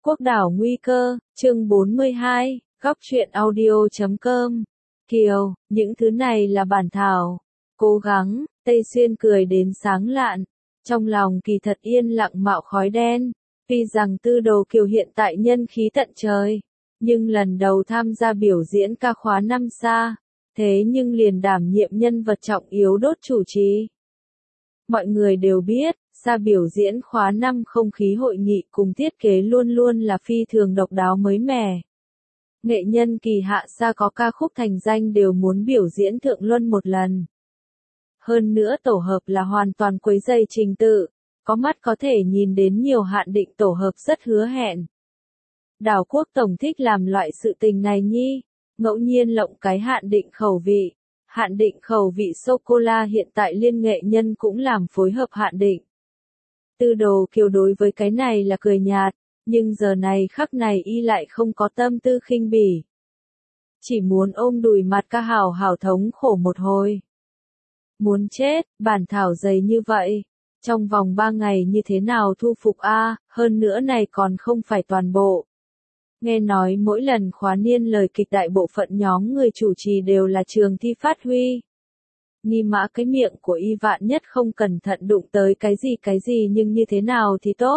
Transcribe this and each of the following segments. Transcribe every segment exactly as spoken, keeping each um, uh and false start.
Quốc đảo nguy cơ, chương bốn mươi hai, góc truyện audio chấm com. Kiều, những thứ này là bản thảo. Cố gắng, Tây Xuyên cười đến sáng lạn. Trong lòng kỳ thật yên lặng mạo khói đen. Tuy rằng Tư Đồ Kiều hiện tại nhân khí tận trời. Nhưng lần đầu tham gia biểu diễn ca khóa năm xa. Thế nhưng liền đảm nhiệm nhân vật trọng yếu đốt chủ trì. Mọi người đều biết, xa biểu diễn khóa năm không khí hội nghị cùng thiết kế luôn luôn là phi thường độc đáo mới mẻ. Nghệ nhân kỳ hạ xa có ca khúc thành danh đều muốn biểu diễn thượng luân một lần. Hơn nữa tổ hợp là hoàn toàn quấy dày trình tự, có mắt có thể nhìn đến nhiều hạn định tổ hợp rất hứa hẹn. Đào Quốc Tổng thích làm loại sự tình này nhi, ngẫu nhiên lộng cái hạn định khẩu vị. Hạn định khẩu vị sô-cô-la hiện tại liên nghệ nhân cũng làm phối hợp hạn định. Tư Đồ Kiều đối với cái này là cười nhạt, nhưng giờ này khắc này y lại không có tâm tư khinh bỉ. Chỉ muốn ôm đùi mặt ca hào hào thống khổ một hồi. Muốn chết, bản thảo dày như vậy. Trong vòng ba ngày như thế nào thu phục a, hơn nữa này còn không phải toàn bộ. Nghe nói mỗi lần khóa niên lời kịch đại bộ phận nhóm người chủ trì đều là trường thi phát huy. Ni mã cái miệng của y vạn nhất không cẩn thận đụng tới cái gì cái gì nhưng như thế nào thì tốt.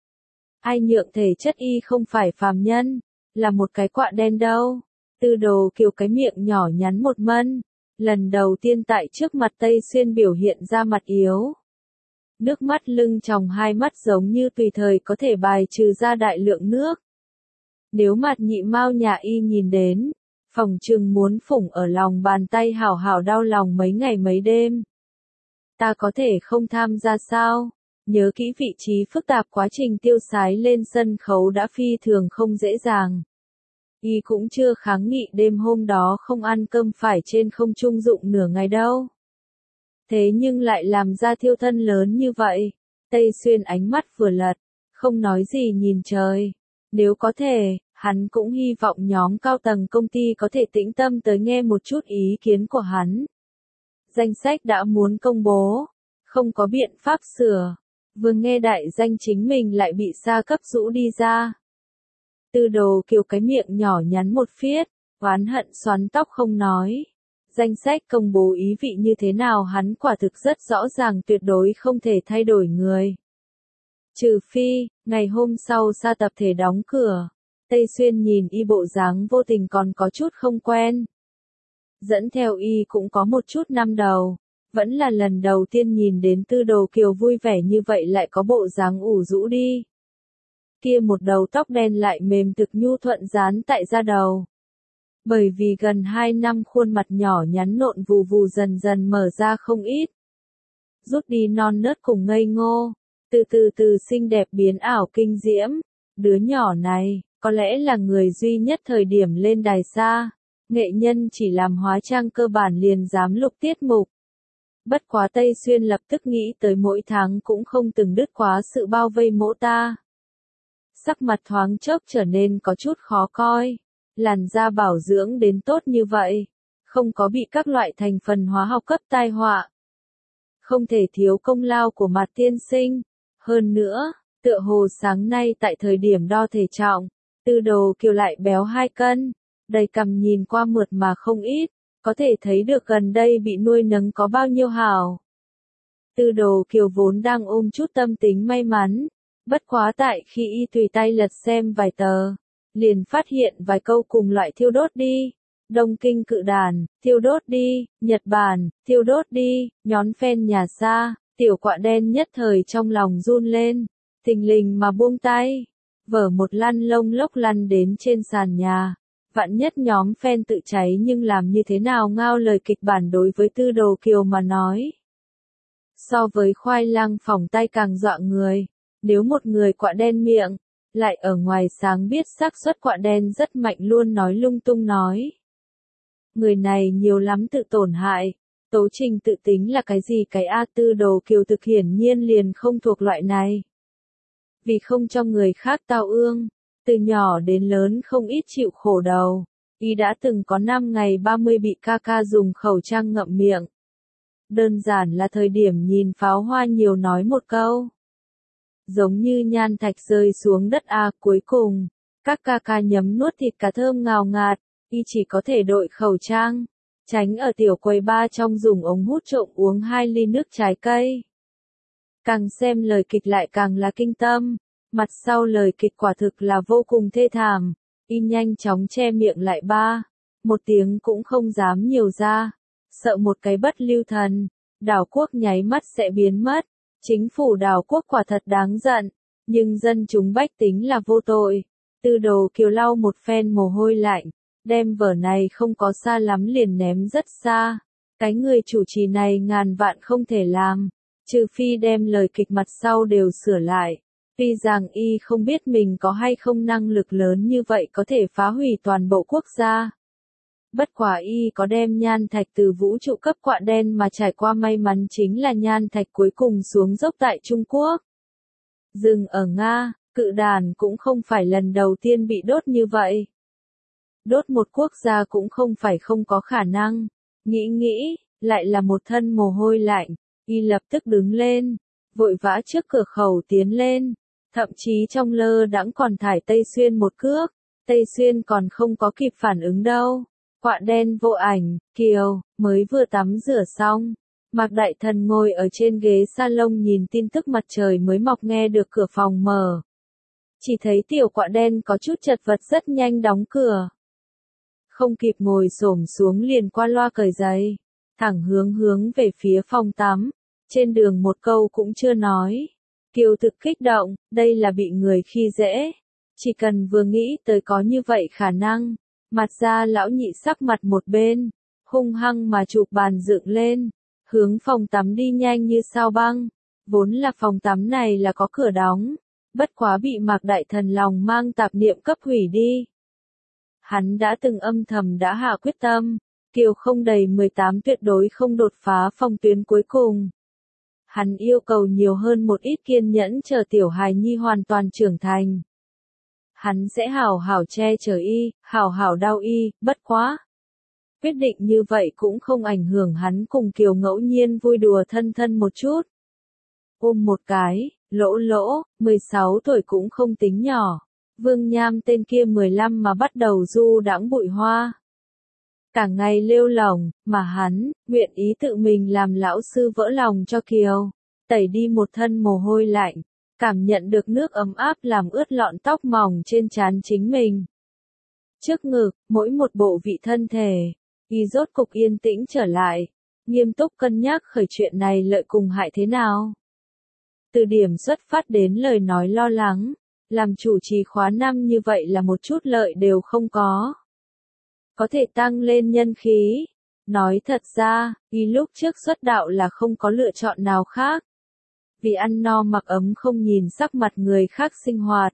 Ai nhượng thể chất y không phải phàm nhân, là một cái quạ đen đâu. Tư Đồ Kiều cái miệng nhỏ nhắn một mân, lần đầu tiên tại trước mặt Tây Xuyên biểu hiện ra mặt yếu. Nước mắt lưng tròng hai mắt giống như tùy thời có thể bài trừ ra đại lượng nước. Nếu mặt nhị mao nhà y nhìn đến, phòng trừng muốn phủng ở lòng bàn tay hảo hảo đau lòng mấy ngày mấy đêm. Ta có thể không tham gia sao? Nhớ kỹ vị trí phức tạp quá trình tiêu sái lên sân khấu đã phi thường không dễ dàng. Y cũng chưa kháng nghị đêm hôm đó không ăn cơm phải trên không trung dụng nửa ngày đâu. Thế nhưng lại làm ra thiêu thân lớn như vậy. Tây Xuyên ánh mắt vừa lật, không nói gì nhìn trời. Nếu có thể, hắn cũng hy vọng nhóm cao tầng công ty có thể tĩnh tâm tới nghe một chút ý kiến của hắn. Danh sách đã muốn công bố, không có biện pháp sửa. Vừa nghe đại danh chính mình lại bị sa cấp rũ đi ra. Tư Đồ Kiều cái miệng nhỏ nhắn một phiết, oán hận xoắn tóc không nói. Danh sách công bố ý vị như thế nào hắn quả thực rất rõ ràng tuyệt đối không thể thay đổi người. Trừ phi, ngày hôm sau sa tập thể đóng cửa. Tây Xuyên nhìn y bộ dáng vô tình còn có chút không quen. Dẫn theo y cũng có một chút năm đầu. Vẫn là lần đầu tiên nhìn đến Tư Đồ Kiều vui vẻ như vậy lại có bộ dáng ủ rũ đi. Kia một đầu tóc đen lại mềm thực nhu thuận dán tại da đầu. Bởi vì gần hai năm khuôn mặt nhỏ nhắn nộn vù vù dần dần mở ra không ít. Rút đi non nớt cùng ngây ngô. Từ từ từ xinh đẹp biến ảo kinh diễm. Đứa nhỏ này, có lẽ là người duy nhất thời điểm lên đài xa. Nghệ nhân chỉ làm hóa trang cơ bản liền dám lục tiết mục. Bất quá Tây Xuyên lập tức nghĩ tới mỗi tháng cũng không từng đứt quá sự bao vây mỗ ta. Sắc mặt thoáng chốc trở nên có chút khó coi. Làn da bảo dưỡng đến tốt như vậy. Không có bị các loại thành phần hóa học cấp tai họa. Không thể thiếu công lao của Mạt tiên sinh. Hơn nữa, tựa hồ sáng nay tại thời điểm đo thể trọng, Tư Đồ Kiều lại béo hai cân. Đầy cằm nhìn qua mượt mà không ít. Có thể thấy được gần đây bị nuôi nấng có bao nhiêu hảo. Tư Đồ Kiều vốn đang ôm chút tâm tính may mắn. Bất quá tại khi y tùy tay lật xem vài tờ, liền phát hiện vài câu cùng loại thiêu đốt đi. Đông Kinh cự đàn, thiêu đốt đi, Nhật Bản, thiêu đốt đi, nhón phen nhà xa, tiểu quạ đen nhất thời trong lòng run lên, thình lình mà buông tay, vở một lăn lông lốc lăn đến trên sàn nhà. Vạn nhất nhóm fan tự cháy nhưng làm như thế nào ngao lời kịch bản đối với Tư Đồ Kiều mà nói. So với khoai lang phỏng tay càng dọa người, nếu một người quạ đen miệng, lại ở ngoài sáng biết xác suất quạ đen rất mạnh luôn nói lung tung nói. Người này nhiều lắm tự tổn hại, tố trình tự tính là cái gì cái A. Tư Đồ Kiều thực hiển nhiên liền không thuộc loại này. Vì không cho người khác tao ương. Từ nhỏ đến lớn không ít chịu khổ đầu, y đã từng có năm ngày ba mươi bị ca ca dùng khẩu trang ngậm miệng. Đơn giản là thời điểm nhìn pháo hoa nhiều nói một câu. giống như nhan thạch rơi xuống đất a. Cuối cùng, các ca ca nhấm nuốt thịt cá thơm ngào ngạt, y chỉ có thể đội khẩu trang, tránh ở tiểu quầy ba trong dùng ống hút trộm uống hai ly nước trái cây. Càng xem lời kịch lại càng là kinh tâm, mặt sau lời kịch quả thực là vô cùng thê thảm, y nhanh chóng che miệng lại ba, một tiếng cũng không dám nhiều ra, sợ một cái bất lưu thần, đảo quốc nháy mắt sẽ biến mất, chính phủ đảo quốc quả thật đáng giận, nhưng dân chúng bách tính là vô tội. Tư Đồ Kiều lau một phen mồ hôi lạnh, đem vở này không có xa lắm liền ném rất xa, cái người chủ trì này ngàn vạn không thể làm, trừ phi đem lời kịch mặt sau đều sửa lại. Tuy rằng y không biết mình có hay không năng lực lớn như vậy có thể phá hủy toàn bộ quốc gia. Bất quả y có đem nhan thạch từ vũ trụ cấp quạ đen mà trải qua, may mắn chính là nhan thạch cuối cùng xuống dốc tại Trung Quốc. Dừng ở Nga, cự đàn cũng không phải lần đầu tiên bị đốt như vậy. Đốt một quốc gia cũng không phải không có khả năng. Nghĩ nghĩ, lại là một thân mồ hôi lạnh, y lập tức đứng lên, vội vã trước cửa khẩu tiến lên. Thậm chí trong lơ đãng còn thải Tây Xuyên một cước, Tây Xuyên còn không có kịp phản ứng đâu. Quạ đen vô ảnh, Kiều, mới vừa tắm rửa xong. Mạc Đại Thần ngồi ở trên ghế salon nhìn tin tức mặt trời mới mọc, nghe được cửa phòng mở. Chỉ thấy tiểu quạ đen có chút chật vật rất nhanh đóng cửa. Không kịp ngồi xổm xuống liền qua loa cởi giày, thẳng hướng hướng về phía phòng tắm, trên đường một câu cũng chưa nói. Kiều thực kích động, đây là bị người khi dễ. Chỉ cần vừa nghĩ tới có như vậy khả năng, mặt ra lão nhị sắc mặt một bên, hung hăng mà chụp bàn dựng lên, hướng phòng tắm đi nhanh như sao băng. Vốn là phòng tắm này là có cửa đóng, bất quá bị Mạc Đại Thần lòng mang tạp niệm cấp hủy đi. Hắn đã từng âm thầm đã hạ quyết tâm, Kiều không đầy mười tám tuyệt đối không đột phá phòng tuyến cuối cùng. Hắn yêu cầu nhiều hơn một ít kiên nhẫn chờ tiểu hài nhi hoàn toàn trưởng thành. Hắn sẽ hảo hảo che chở y, hảo hảo đau y, bất quá. Quyết định như vậy cũng không ảnh hưởng hắn cùng Kiều ngẫu nhiên vui đùa thân thân một chút. Ôm một cái, lỗ lỗ, mười sáu tuổi cũng không tính nhỏ. Vương Nham tên kia mười lăm mà bắt đầu du đãng bụi hoa. Cả ngày lêu lỏng, mà hắn, nguyện ý tự mình làm lão sư vỡ lòng cho Kiều, tẩy đi một thân mồ hôi lạnh, cảm nhận được nước ấm áp làm ướt lọn tóc mỏng trên trán chính mình. Trước ngực, mỗi một bộ vị thân thể, y rốt cục yên tĩnh trở lại, nghiêm túc cân nhắc khởi chuyện này lợi cùng hại thế nào. Từ điểm xuất phát đến lời nói lo lắng, làm chủ trì khóa năm như vậy là một chút lợi đều không có. Có thể tăng lên nhân khí. Nói thật ra, y lúc trước xuất đạo là không có lựa chọn nào khác. Vì ăn no mặc ấm không nhìn sắc mặt người khác sinh hoạt.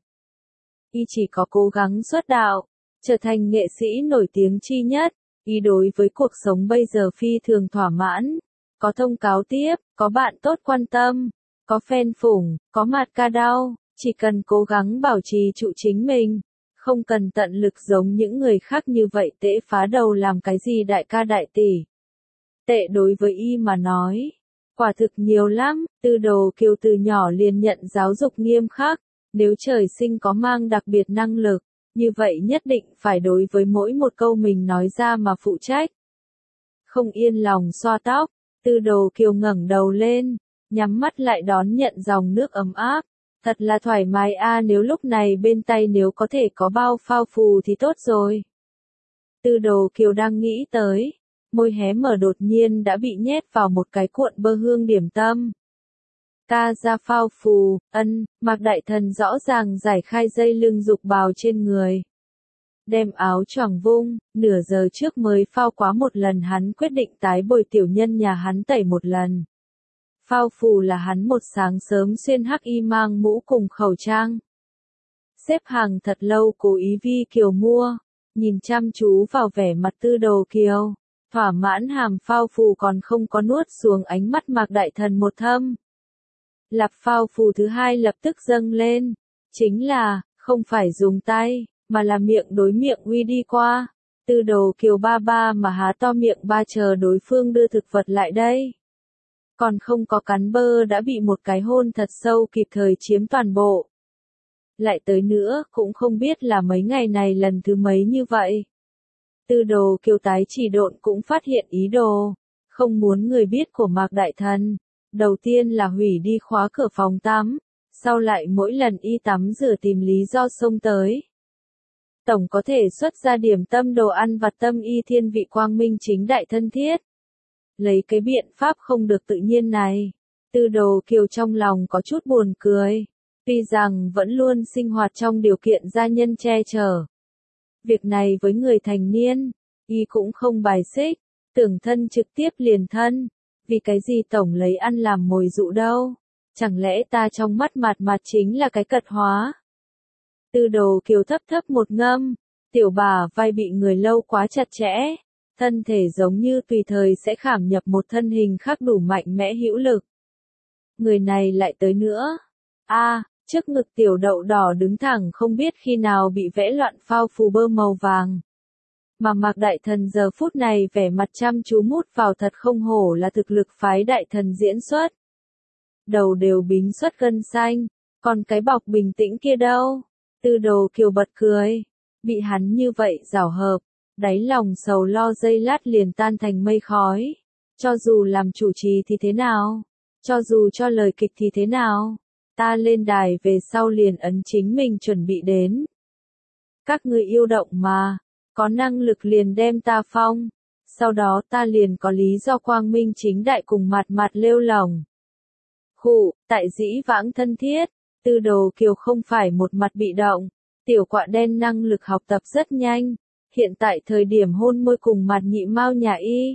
Y chỉ có cố gắng xuất đạo, trở thành nghệ sĩ nổi tiếng chi nhất. Y đối với cuộc sống bây giờ phi thường thỏa mãn. Có thông cáo tiếp, có bạn tốt quan tâm, có fan phủng, có mặt ca đau. Chỉ cần cố gắng bảo trì trụ chính mình, không cần tận lực giống những người khác như vậy tễ phá đầu làm cái gì đại ca đại tỷ. Tệ đối với y mà nói, quả thực nhiều lắm. Tư Đồ Kiều từ nhỏ liền nhận giáo dục nghiêm khắc, nếu trời sinh có mang đặc biệt năng lực, như vậy nhất định phải đối với mỗi một câu mình nói ra mà phụ trách. Không yên lòng xoa tóc, Tư Đồ Kiều ngẩng đầu lên, nhắm mắt lại đón nhận dòng nước ấm áp. Thật là thoải mái a, nếu lúc này bên tay nếu có thể có bao phao phù thì tốt rồi. Tư Đồ Kiều đang nghĩ tới, môi hé mở đột nhiên đã bị nhét vào một cái cuộn bơ hương điểm tâm. Ca ra phao phù, ân, Mạc Đại Thần rõ ràng giải khai dây lưng dục bào trên người. Đem áo choàng vung, nửa giờ trước mới phao quá một lần, hắn quyết định tái bồi tiểu nhân nhà hắn tẩy một lần. Phao phù là hắn một sáng sớm xuyên hắc y mang mũ cùng khẩu trang. Xếp hàng thật lâu cố ý vi Kiều mua, nhìn chăm chú vào vẻ mặt Tư Đồ Kiều, thỏa mãn hàm phao phù còn không có nuốt xuống ánh mắt Mạc Đại Thần một thâm. Lạp phao phù thứ hai lập tức dâng lên, chính là, không phải dùng tay, mà là miệng đối miệng uy đi qua. Tư Đồ Kiều ba ba mà há to miệng ba chờ đối phương đưa thực vật lại đây. còn không có cắn bơ đã bị một cái hôn thật sâu kịp thời chiếm toàn bộ. Lại tới nữa, cũng không biết là mấy ngày này lần thứ mấy như vậy. Tư Đồ Kiều tái chỉ độn cũng phát hiện ý đồ, không muốn người biết của Mạc Đại Thần. Đầu tiên là hủy đi khóa cửa phòng tắm, sau lại mỗi lần y tắm rửa tìm lý do xông tới. Tổng có thể xuất ra điểm tâm đồ ăn vặt tâm y thiên vị quang minh chính đại thân thiết. Lấy cái biện pháp không được tự nhiên này, Tư Đồ Kiều trong lòng có chút buồn cười. Tuy rằng vẫn luôn sinh hoạt trong điều kiện gia nhân che chở. Việc này với người thành niên, y cũng không bài xích, tưởng thân trực tiếp liền thân. Vì cái gì tổng lấy ăn làm mồi dụ đâu? Chẳng lẽ ta trong mắt mặt mặt chính là cái cật hóa? Tư Đồ Kiều thấp thấp một ngâm, tiểu bà vai bị người lâu quá chặt chẽ, thân thể giống như tùy thời sẽ khảm nhập một thân hình khác đủ mạnh mẽ hữu lực. Người này lại tới nữa. A, à, trước ngực tiểu đậu đỏ đứng thẳng không biết khi nào bị vẽ loạn phao phù bơ màu vàng. Mà Mạc Đại Thần giờ phút này vẻ mặt chăm chú mút vào thật không hổ là thực lực phái Đại Thần diễn xuất. Đầu đều bính xuất gân xanh, còn cái bọc bình tĩnh kia đâu? Tư Đồ Kiều bật cười, bị hắn như vậy giảo hợp, đáy lòng sầu lo giây lát liền tan thành mây khói. Cho dù làm chủ trì thì thế nào? Cho dù cho lời kịch thì thế nào? Ta lên đài về sau liền ấn chính mình chuẩn bị đến. Các người yêu động mà, có năng lực liền đem ta phong, sau đó ta liền có lý do quang minh chính đại cùng mặt mặt lêu lỏng. Khụ, tại dĩ vãng thân thiết, Tư Đồ Kiều không phải một mặt bị động, tiểu quạ đen năng lực học tập rất nhanh, hiện tại thời điểm hôn môi cùng mặt nhị mao nhà y.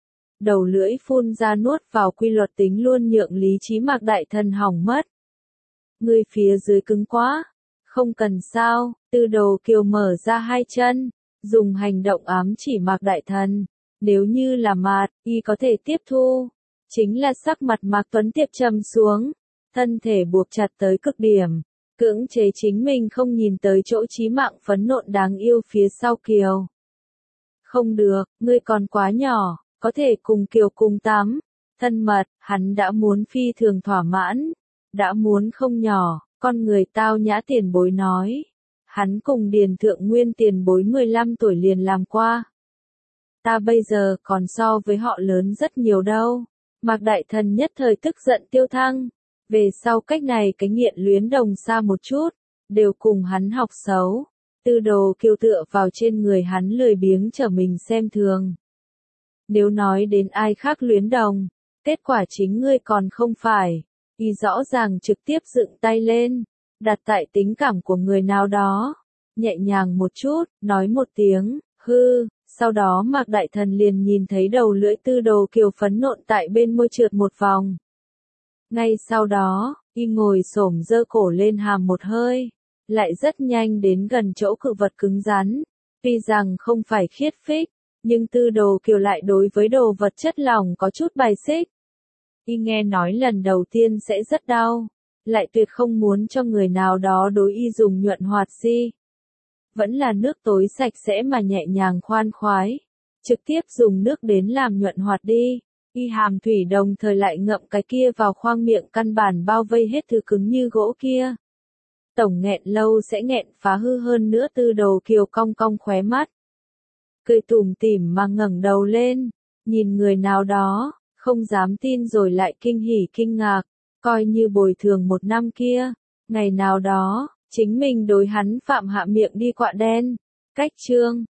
Đầu lưỡi phun ra nuốt vào quy luật tính luôn nhượng lý trí Mạc Đại Thần hỏng mất. Người phía dưới cứng quá, không cần sao, Tư Đồ Kiều mở ra hai chân, dùng hành động ám chỉ Mạc Đại Thần, nếu như là mạt, y có thể tiếp thu, chính là sắc mặt Mạc Tuấn Tiệp trầm xuống, thân thể buộc chặt tới cực điểm, cưỡng chế chính mình không nhìn tới chỗ chí mạng phấn nộn đáng yêu phía sau Kiều. Không được, ngươi còn quá nhỏ, có thể cùng Kiều cùng tắm, thân mật, hắn đã muốn phi thường thỏa mãn, đã muốn không nhỏ, con người tao nhã tiền bối nói. Hắn cùng Điền Thượng Nguyên tiền bối mười lăm tuổi liền làm qua. Ta bây giờ còn so với họ lớn rất nhiều đâu. Mạc Đại Thần nhất thời tức giận tiêu thăng. Về sau cách này cái nghiện luyến đồng xa một chút, đều cùng hắn học xấu. Tư Đồ Kiều tựa vào trên người hắn lười biếng trở mình xem thường. Nếu nói đến ai khác luyến đồng, kết quả chính ngươi còn không phải. Y rõ ràng trực tiếp dựng tay lên, đặt tại tính cảm của người nào đó, nhẹ nhàng một chút, nói một tiếng, hư, sau đó Mạc Đại Thần liền nhìn thấy đầu lưỡi Tư Đồ Kiều phấn nộn tại bên môi trượt một vòng. Ngay sau đó, y ngồi xổm giơ cổ lên hàm một hơi, lại rất nhanh đến gần chỗ cự vật cứng rắn, tuy rằng không phải khiết phích, nhưng Tư Đồ Kiều lại đối với đồ vật chất lỏng có chút bài xích. Y nghe nói lần đầu tiên sẽ rất đau, lại tuyệt không muốn cho người nào đó đối y dùng nhuận hoạt si. Vẫn là nước tối sạch sẽ mà nhẹ nhàng khoan khoái, trực tiếp dùng nước đến làm nhuận hoạt đi. Y hàm thủy đồng thời lại ngậm cái kia vào khoang miệng căn bản bao vây hết thứ cứng như gỗ kia. Tổng nghẹn lâu sẽ nghẹn phá hư hơn nữa. Tư Đồ Kiều cong cong khóe mắt, cười tủm tỉm mà ngẩng đầu lên, nhìn người nào đó, không dám tin rồi lại kinh hỉ kinh ngạc, coi như bồi thường một năm kia, ngày nào đó, chính mình đối hắn phạm hạ miệng đi quạ đen. Cách chương